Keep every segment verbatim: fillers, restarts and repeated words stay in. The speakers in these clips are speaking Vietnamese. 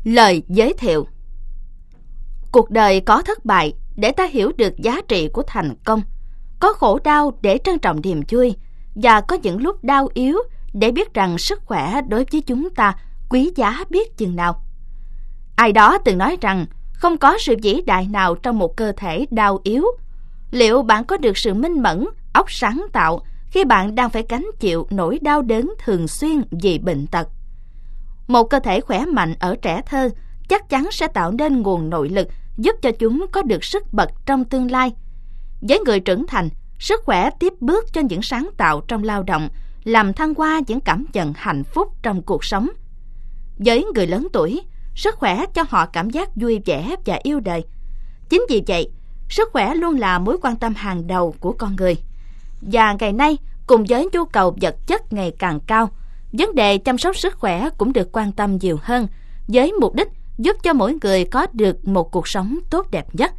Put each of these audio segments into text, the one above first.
Lời giới thiệu. Cuộc đời có thất bại để ta hiểu được giá trị của thành công, có khổ đau để trân trọng niềm vui, và có những lúc đau yếu để biết rằng sức khỏe đối với chúng ta quý giá biết chừng nào. Ai đó từng nói rằng không có sự vĩ đại nào trong một cơ thể đau yếu. Liệu bạn có được sự minh mẫn, óc sáng tạo khi bạn đang phải gánh chịu nỗi đau đớn thường xuyên vì bệnh tật? Một cơ thể khỏe mạnh ở trẻ thơ chắc chắn sẽ tạo nên nguồn nội lực giúp cho chúng có được sức bật trong tương lai. Với người trưởng thành, sức khỏe tiếp bước cho những sáng tạo trong lao động, làm thăng hoa những cảm nhận hạnh phúc trong cuộc sống. Với người lớn tuổi, sức khỏe cho họ cảm giác vui vẻ và yêu đời. Chính vì vậy, sức khỏe luôn là mối quan tâm hàng đầu của con người. Và ngày nay, cùng với nhu cầu vật chất ngày càng cao, vấn đề chăm sóc sức khỏe cũng được quan tâm nhiều hơn, với mục đích giúp cho mỗi người có được một cuộc sống tốt đẹp nhất.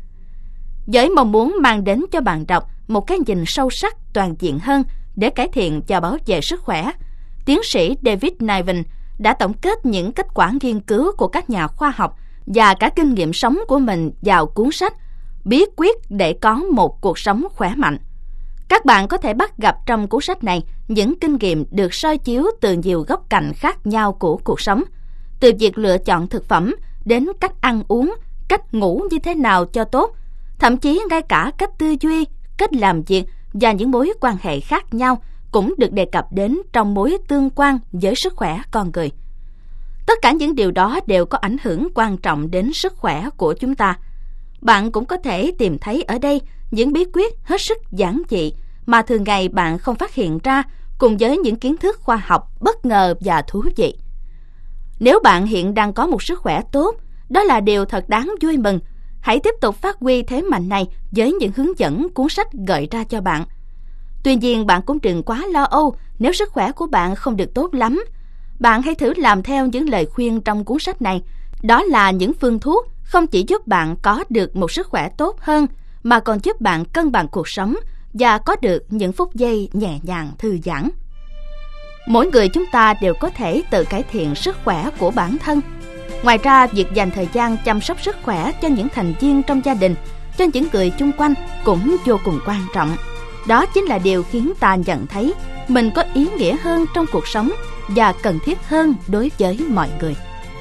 Với mong muốn mang đến cho bạn đọc một cái nhìn sâu sắc toàn diện hơn để cải thiện và bảo vệ sức khỏe, tiến sĩ David Niven đã tổng kết những kết quả nghiên cứu của các nhà khoa học và cả kinh nghiệm sống của mình vào cuốn sách Bí quyết để có một cuộc sống khỏe mạnh. Các bạn có thể bắt gặp trong cuốn sách này những kinh nghiệm được soi chiếu từ nhiều góc cạnh khác nhau của cuộc sống, từ việc lựa chọn thực phẩm đến cách ăn uống, cách ngủ như thế nào cho tốt, thậm chí ngay cả cách tư duy, cách làm việc và những mối quan hệ khác nhau cũng được đề cập đến trong mối tương quan với sức khỏe con người. Tất cả những điều đó đều có ảnh hưởng quan trọng đến sức khỏe của chúng ta. Bạn cũng có thể tìm thấy ở đây những bí quyết hết sức giản dị mà thường ngày bạn không phát hiện ra, cùng với những kiến thức khoa học bất ngờ và thú vị. Nếu bạn hiện đang có một sức khỏe tốt, đó là điều thật đáng vui mừng. Hãy tiếp tục phát huy thế mạnh này với những hướng dẫn cuốn sách gợi ra cho bạn. Tuy nhiên, bạn cũng đừng quá lo âu nếu sức khỏe của bạn không được tốt lắm. Bạn hãy thử làm theo những lời khuyên trong cuốn sách này. Đó là những phương thuốc không chỉ giúp bạn có được một sức khỏe tốt hơn, mà còn giúp bạn cân bằng cuộc sống và có được những phút giây nhẹ nhàng thư giãn. Mỗi người chúng ta đều có thể tự cải thiện sức khỏe của bản thân. Ngoài ra, việc dành thời gian chăm sóc sức khỏe cho những thành viên trong gia đình, cho những người chung quanh cũng vô cùng quan trọng. Đó chính là điều khiến ta nhận thấy mình có ý nghĩa hơn trong cuộc sống và cần thiết hơn đối với mọi người.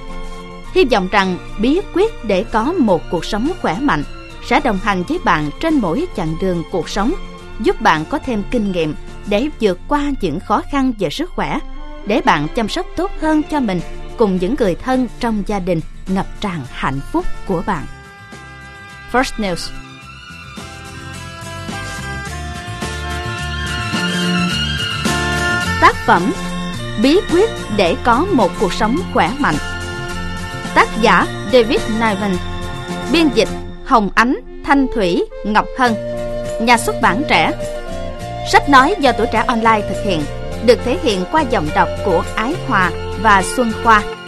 Hy vọng rằng bí quyết để có một cuộc sống khỏe mạnh sẽ đồng hành với bạn trên mỗi chặng đường cuộc sống, giúp bạn có thêm kinh nghiệm để vượt qua những khó khăn về sức khỏe, để bạn chăm sóc tốt hơn cho mình cùng những người thân trong gia đình ngập tràn hạnh phúc của bạn. First News. Tác phẩm Bí quyết để có một cuộc sống khỏe mạnh. Tác giả David Niven. Biên dịch Hồng Ánh, Thanh Thủy, Ngọc Hân. Nhà xuất bản Trẻ. Sách nói do Tuổi Trẻ Online thực hiện, được thể hiện qua giọng đọc của Ái Hòa và Xuân Khoa.